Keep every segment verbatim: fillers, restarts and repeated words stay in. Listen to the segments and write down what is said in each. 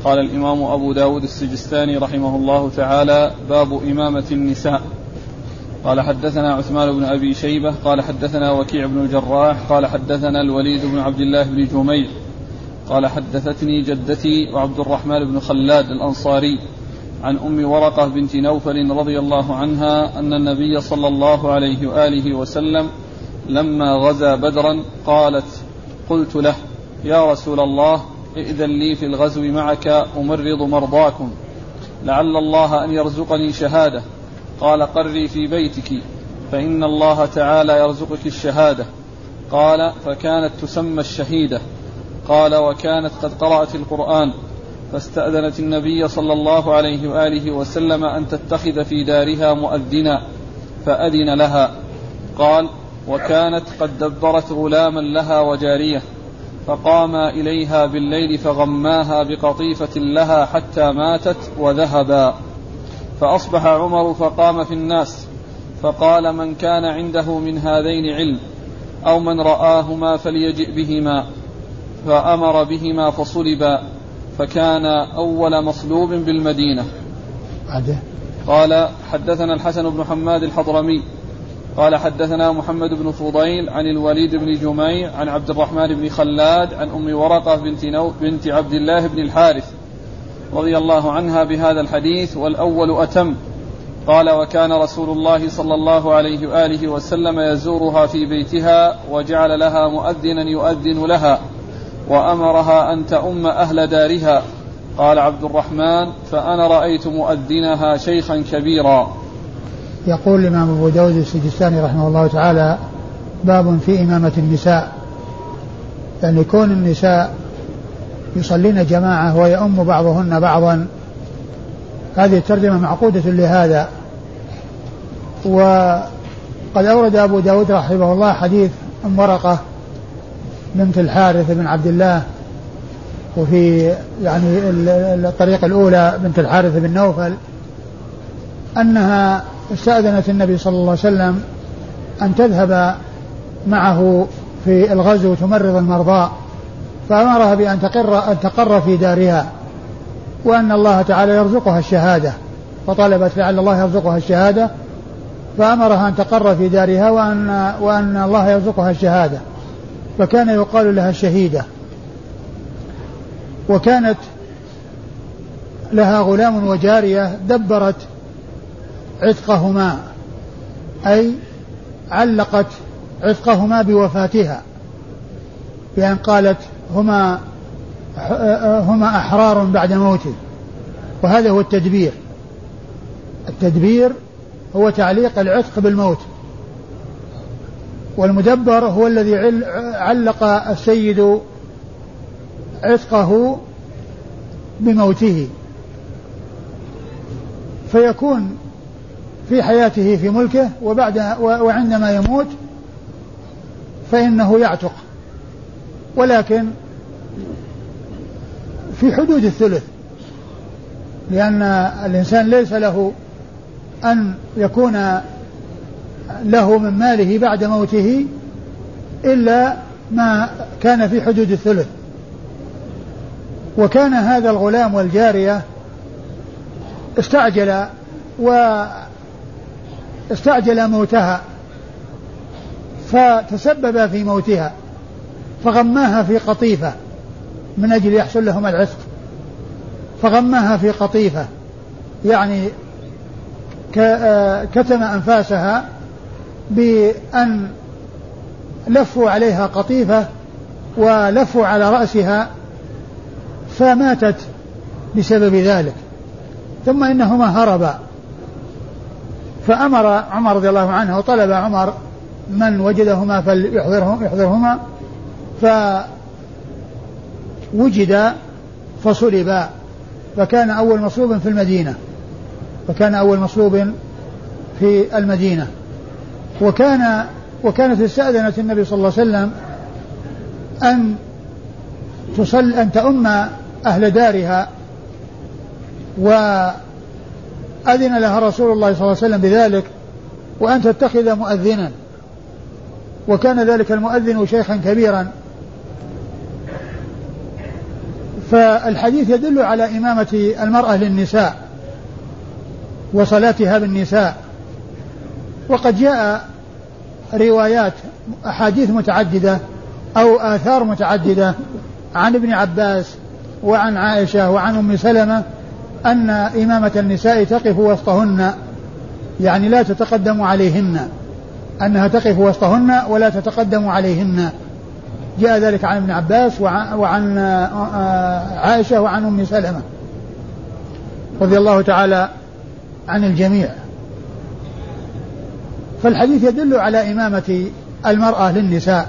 قال الإمام أبو داود السجستاني رحمه الله تعالى: باب إمامة النساء. قال حدثنا عثمان بن أبي شيبة قال حدثنا وكيع بن الجراح قال حدثنا الوليد بن عبد الله بن جميل قال حدثتني جدتي وعبد الرحمن بن خلاد الأنصاري عن أم ورقة بنت نوفل رضي الله عنها أن النبي صلى الله عليه وآله وسلم لما غزا بدرا قالت: قلت له: يا رسول الله، ائذن لي في الغزو معك أمرض مرضاكم، لعل الله أن يرزقني شهادة. قال: قري في بيتك فإن الله تعالى يرزقك الشهادة. قال: فكانت تسمى الشهيدة. قال: وكانت قد قرأت القرآن، فاستأذنت النبي صلى الله عليه وآله وسلم أن تتخذ في دارها مؤذنا فأذن لها. قال: وكانت قد دبرت غلاما لها وجارية، فقاما إليها بالليل فغماها بقطيفة لها حتى ماتت وذهبا. فأصبح عمر فقام في الناس فقال: من كان عنده من هذين علم أو من رآهما فليجئ بهما. فأمر بهما فصلبا، فكان أول مصلوب بالمدينة. قال حدثنا الحسن بن حماد الحضرمي قال حدثنا محمد بن فضيل عن الوليد بن جميع عن عبد الرحمن بن خلاد عن أم ورقة بنت, نو بنت عبد الله بن الحارث رضي الله عنها بهذا الحديث، والأول أتم. قال: وكان رسول الله صلى الله عليه وآله وسلم يزورها في بيتها وجعل لها مؤذنا يؤذن لها وأمرها أن تؤم أهل دارها. قال عبد الرحمن: فأنا رأيت مؤذنها شيخا كبيرا. يقول الإمام أبو داود السجستاني رحمه الله تعالى: باب في إمامة النساء، يعني كون النساء يصلين جماعة ويؤم بعضهن بعضا، هذه الترجمة معقودة لهذا. وقد أورد أبو داود رحمه الله حديث أم ورقة بنت الحارث بن عبد الله، وفي يعني الطريقة الأولى بنت الحارث بن نوفل أنها استأذنت النبي صلى الله عليه وسلم أن تذهب معه في الغزو تمرض المرضى، فأمرها بأن تقر, أن تقر في دارها، وأن الله تعالى يرزقها الشهادة، فطلبت لعل الله يرزقها الشهادة، فأمرها أن تقر في دارها وأن, وأن الله يرزقها الشهادة، فكان يقال لها الشهيدة. وكانت لها غلام وجارية دبرت عتقهما، أي علقت عتقهما بوفاتها، بأن قالت: هما هما أحرار بعد موتي. وهذا هو التدبير. التدبير هو تعليق العتق بالموت، والمدبر هو الذي علق السيد عتقه بموته، فيكون في حياته في ملكه، وبعد وعندما يموت فإنه يعتق، ولكن في حدود الثلث، لأن الإنسان ليس له أن يكون له من ماله بعد موته إلا ما كان في حدود الثلث. وكان هذا الغلام والجارية استعجل واستعجل موتها، فتسبب في موتها، فغماها في قطيفة من أجل يحصل لهم العتق، فغماها في قطيفة، يعني كتم أنفاسها بأن لفوا عليها قطيفة ولفوا على رأسها، فماتت بسبب ذلك. ثم إنهما هربا، فأمر عمر رضي الله عنه وطلب عمر من وجدهما فليحضرهما، فوجد فصلبا، فكان أول مصلوب في المدينة فكان أول مصلوب في المدينة وكان وكانت استأذنت النبي صلى الله عليه وسلم أن تصل أن تؤم أهل دارها، وأذن لها رسول الله صلى الله عليه وسلم بذلك، وأن تتخذ مؤذنا، وكان ذلك المؤذن شيخا كبيرا، فالحديث يدل على إمامة المرأة للنساء وصلاتها بالنساء. وقد جاء روايات أحاديث متعددة أو آثار متعددة عن ابن عباس وعن عائشة وعن أم سلمة أن إمامة النساء تقف وسطهن، يعني لا تتقدم عليهن، أنها تقف وسطهن ولا تتقدم عليهن. جاء ذلك عن ابن عباس وعن عائشة وعن أم سلمة رضي الله تعالى عن الجميع. فالحديث يدل على إمامة المرأة للنساء،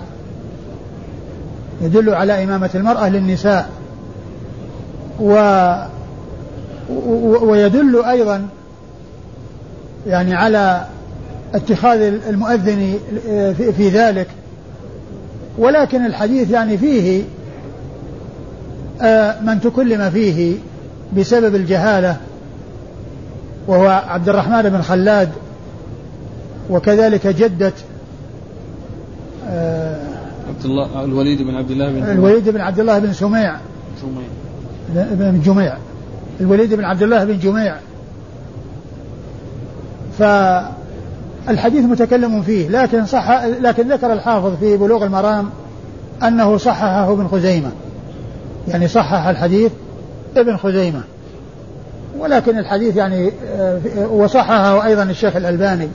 يدل على إمامة المرأة للنساء و ويدل أيضا يعني على اتخاذ المؤذن في ذلك. ولكن الحديث يعني فيه من تكلم فيه بسبب الجهالة، وهو عبد الرحمن بن خلاد، وكذلك جدة عبد الله الوليد بن عبد الله بن الوليد بن عبد الله بن سميع بن جميع الوليد بن عبد الله بن جميع. فالحديث متكلم فيه، لكن صح لكن ذكر الحافظ في بلوغ المرام أنه صححه ابن خزيمة، يعني صحح الحديث ابن خزيمة، ولكن الحديث يعني وصححه أيضا الشيخ الألباني.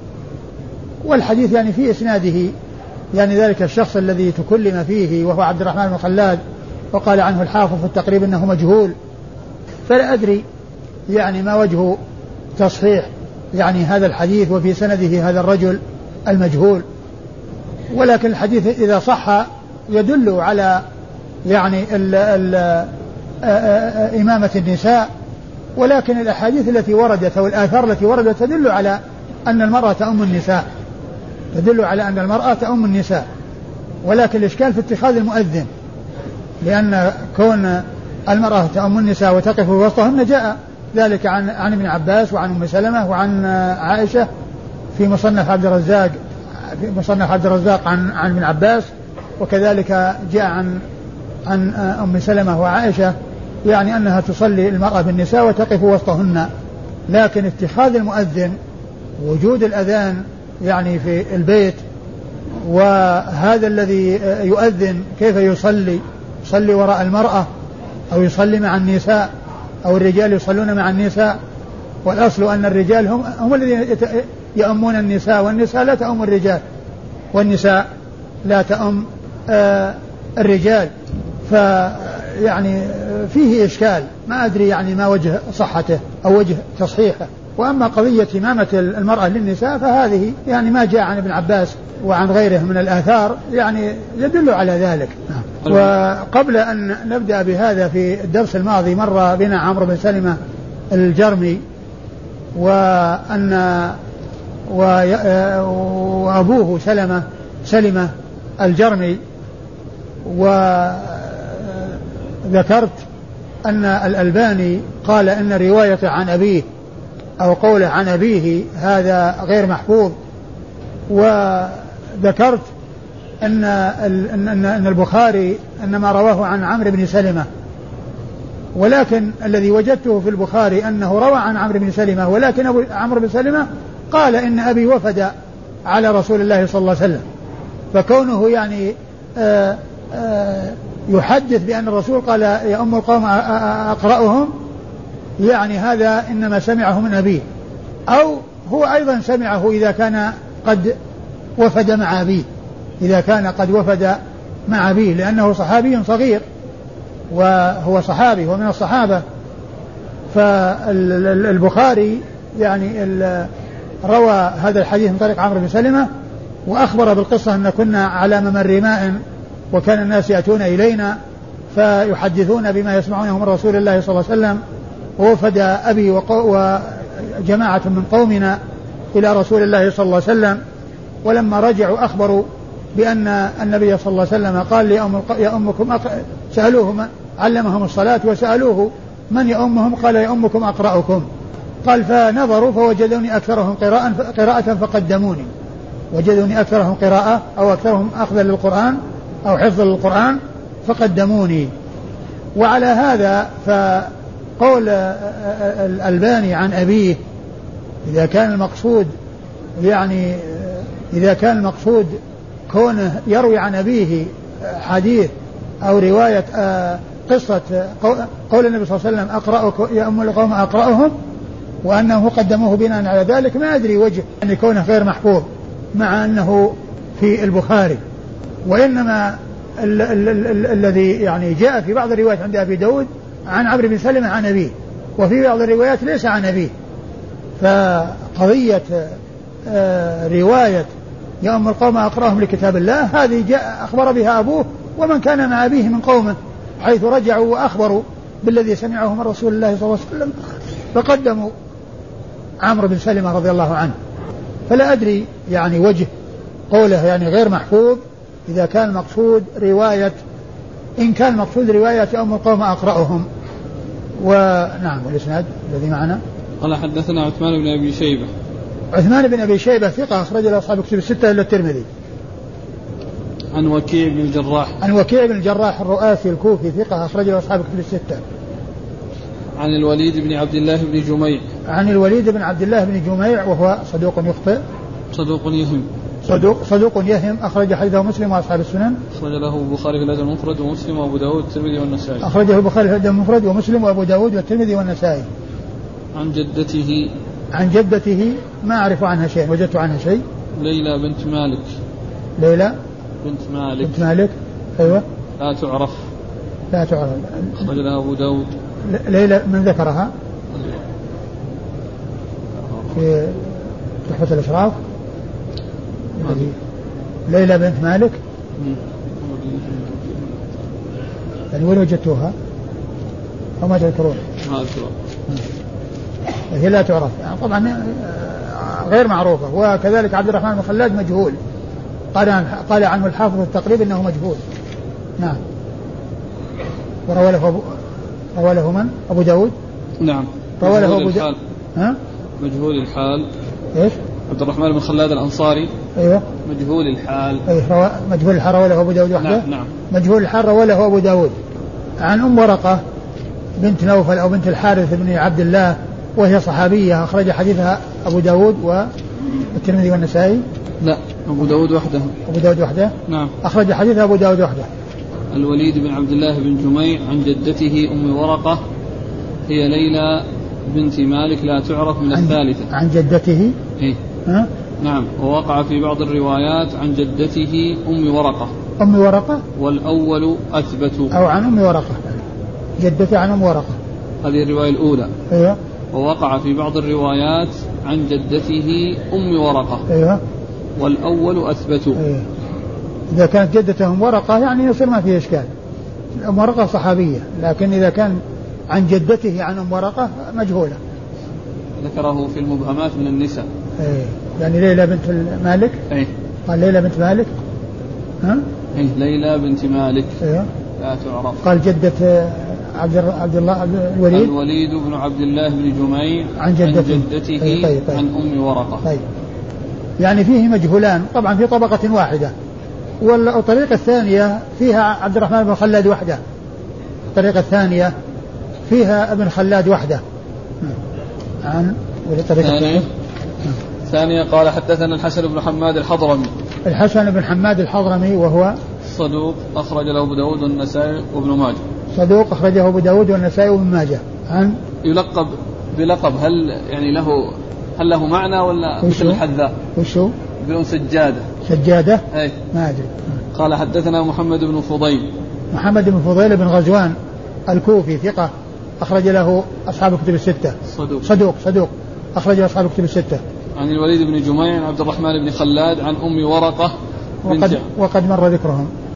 والحديث يعني في إسناده يعني ذلك الشخص الذي تكلم فيه وهو عبد الرحمن بن خلاد، وقال عنه الحافظ في التقريب أنه مجهول، فلا أدري يعني ما وجه تصحيح يعني هذا الحديث وفي سنده هذا الرجل المجهول. ولكن الحديث إذا صح يدل على يعني ال ال إمامة النساء. ولكن الأحاديث التي وردت أو الآثار التي وردت تدل على أن المرأة تؤم النساء، تدل على أن المرأة تؤم النساء. ولكن الإشكال في اتخاذ المؤذن، لأن كون المرأة تؤم النساء وتقف وسطهن جاء ذلك عن عن ابن عباس وعن أم سلمة وعن عائشة في مصنف عبد الرزاق في مصنف عبد الرزاق عن عن ابن عباس، وكذلك جاء عن عن أم سلمة وعائشة يعني أنها تصلي المرأة بالنساء وتقف وسطهن. لكن اتخاذ المؤذن، وجود الأذان يعني في البيت، وهذا الذي يؤذن كيف يصلي، يصلي وراء المرأة أو يصلي مع النساء، أو الرجال يصلون مع النساء. والأصل أن الرجال هم, هم الذين يؤمون النساء، والنساء لا تؤم الرجال، والنساء لا تؤم آه الرجال. فيعني فيه إشكال، ما أدري يعني ما وجه صحته أو وجه تصحيحه. وأما قضية إمامة المرأة للنساء فهذه يعني ما جاء عن ابن عباس وعن غيره من الآثار يعني يدل على ذلك. وقبل أن نبدأ بهذا، في الدرس الماضي مر بنا عمرو بن سلمة الجرمي، وأن وأبوه سلمة سلمة الجرمي، وذكرت أن الألباني قال إن رواية عن أبيه أو قوله عن أبيه هذا غير محفوظ. وذكرت أن أن البخاري إنما رواه عن عمرو بن سلمة، ولكن الذي وجدته في البخاري أنه روى عن عمرو بن سلمة، ولكن أبو عمرو بن سلمة قال إن أبي وفد على رسول الله صلى الله عليه وسلم. فكونه يعني آآ آآ يحدث بأن الرسول قال يا أم القوم أقرأهم، يعني هذا إنما سمعه من أبيه، أو هو أيضا سمعه إذا كان قد وفد مع أبيه، إذا كان قد وفد مع أبيه، لأنه صحابي صغير وهو صحابي ومن الصحابة. فالبخاري يعني روى هذا الحديث من طريق عمرو بن سلمة، وأخبر بالقصة أن كنا على ممر ماء وكان الناس يأتون إلينا فيحدثون بما يسمعونه من رسول الله صلى الله عليه وسلم، ووفد أبي وجماعة من قومنا إلى رسول الله صلى الله عليه وسلم. ولما رجعوا أخبروا بأن النبي صلى الله عليه وسلم قال يا أمكم سألوه علمهم الصلاة، وسألوه من يأمهم قال يأمكم أقرأكم. قال فنظروا فوجدوني أكثرهم قراءة فقدموني، وجدوني أكثرهم قراءة أو أكثرهم أخذا للقرآن أو حفظ للقرآن فقدموني. وعلى هذا فقول الألباني عن أبيه إذا كان المقصود يعني إذا كان المقصود كونه يروي عن أبيه حديث أو رواية قصة قول النبي صلى الله عليه وسلم أقرأك يا أم القوم أقرأهم وأنه قدموه بناء على ذلك ما أدري وجه أن يكونه غير محفوظ مع أنه في البخاري. وإنما ال- ال- ال- الذي يعني جاء في بعض الروايات عند أبي داود عن عمرو بن سلمة عن أبيه وفي بعض الروايات ليس عن أبيه. فقضية آه رواية يا أم القوم أقرأهم لكتاب الله هذه جاء أخبر بها أبوه ومن كان مع أبيه من قومه حيث رجعوا وأخبروا بالذي سمعه من رسول الله صلى الله عليه وسلم فقدموا عمرو بن سلمة رضي الله عنه. فلا أدري يعني وجه قوله يعني غير محفوظ إذا كان المقصود رواية إن كان المقصود رواية يا أم القوم أقرأهم. ونعم والإسناد الذي معنا قال حدثنا عثمان بن أبي شيبة. عثمان بن أبي شيبة ثقة أخرج له أصحاب كتب الستة إلا الترمذي. عن وكيع بن الجراح. عن وكيع بن الجراح الرؤاسي الكوفي ثقة أخرج له أصحاب كتب الستة. عن الوليد بن عبد الله بن جميع. عن الوليد بن عبد الله بن جميع وهو صدوق يخطئ. صدوق يهم. صدوق صدوق يهم أخرج حديثه مسلم وأصحاب السنن. أخرج له البخاري في الأدب المفرد ومسلم وأبو داود والترمذي والنسائي. أخرجه البخاري في الأدب المفرد ومسلم وأبو داود والترمذي والنسائي. عن جدته. عن جدته ما أعرف عنها شيء وجدت عنها شيء. ليلى بنت مالك. ليلى بنت مالك. بنت مالك أيوة. لا تعرف. لا تعرف. أخرج لها أبو داود. ليلى من ذكرها في تحفة الأشراف. ليلى بنت مالك يعني وين وجدتوها أو ما تذكرون؟ ما أذكرها. هي لا تعرف يعني طبعا غير معروفة. وكذلك عبد الرحمن بن خلاد مجهول قال قال عنه الحافظ التقريب إنه مجهول. نعم. وروى له أبو روى له من؟ أبو داود. نعم. روى له أبو داود. ها؟ مجهول الحال. إيش؟ عبد الرحمن بن خلاد الأنصاري. أيوة. مجهول الحال. أيه روى مجهول الحال روى له أبو داود وحده. نعم. نعم. مجهول الحال روى له أبو داود. عن أم ورقة بنت نوفل أو بنت الحارث بن عبد الله وهي صحابية أخرج حديثها أبو داود والترمذي والنسائي. لا أبو داود وحده. أبو داود وحده. نعم. أخرج حديثها أبو داود وحده. الوليد بن عبد الله بن جميع عن جدته أم ورقة هي ليلى بنت مالك لا تعرف من الثالثة. عن جدته. إيه؟ ها؟ نعم. ووقع في بعض الروايات عن جدته أم ورقة. أم ورقة. والأول أثبت. أو عن أم ورقة. جدته عن أم ورقة. هذه الرواية الأولى. أيوة. ووقع في بعض الروايات عن جدته أم ورقة. أيوة. والأول أثبت. أيوة. إذا كانت جدته أم ورقة يعني يصير ما فيه إشكال. أم ورقة صحابية لكن إذا كان عن جدته عن أم ورقة مجهولة. ذكره في المبهمات من النساء. أيه. يعني ليلى بنت مالك. أيه. قال ليلى بنت مالك. ها؟ أيه ليلى بنت مالك. أيه. لا تعرف. قال جدة عبد عبد الله عبد الوليد. الوليد بن عبد الله بن جميع عن جدته, عن جدته طيب طيب طيب. عن أم ورقة. طيب. يعني فيه مجهولان طبعا في طبقة واحدة. والطريقة الثانية فيها عبد الرحمن بن خلاد وحده. الطريقة الثانية فيها ابن خلاد وحده. عن والطريقة الثانية ثانية قال حدثنا الحسن بن حماد الحضرمي. الحسن بن حماد الحضرمي وهو صدوق أخرج له أبو داود والنسائي وابن ماجه. صدوق أخرجه أبو داود والنسائي وابن ماجه. عن يلقب بلقب هل يعني له هل له معنى ولا مثل الحذاء؟ وشو؟ يقولون سجادة. سجادة؟ أي ما أدري. قال حدثنا محمد بن فضيل. محمد بن فضيل بن غزوان الكوفي ثقة أخرج له أصحاب الكتب الستة. صدوق. صدوق صدوق أخرج له أصحاب الكتب الستة. عن الوليد بن جميع عن عبد الرحمن بن خلاد عن أم ورقة وقد, وقد مر ذكرهم.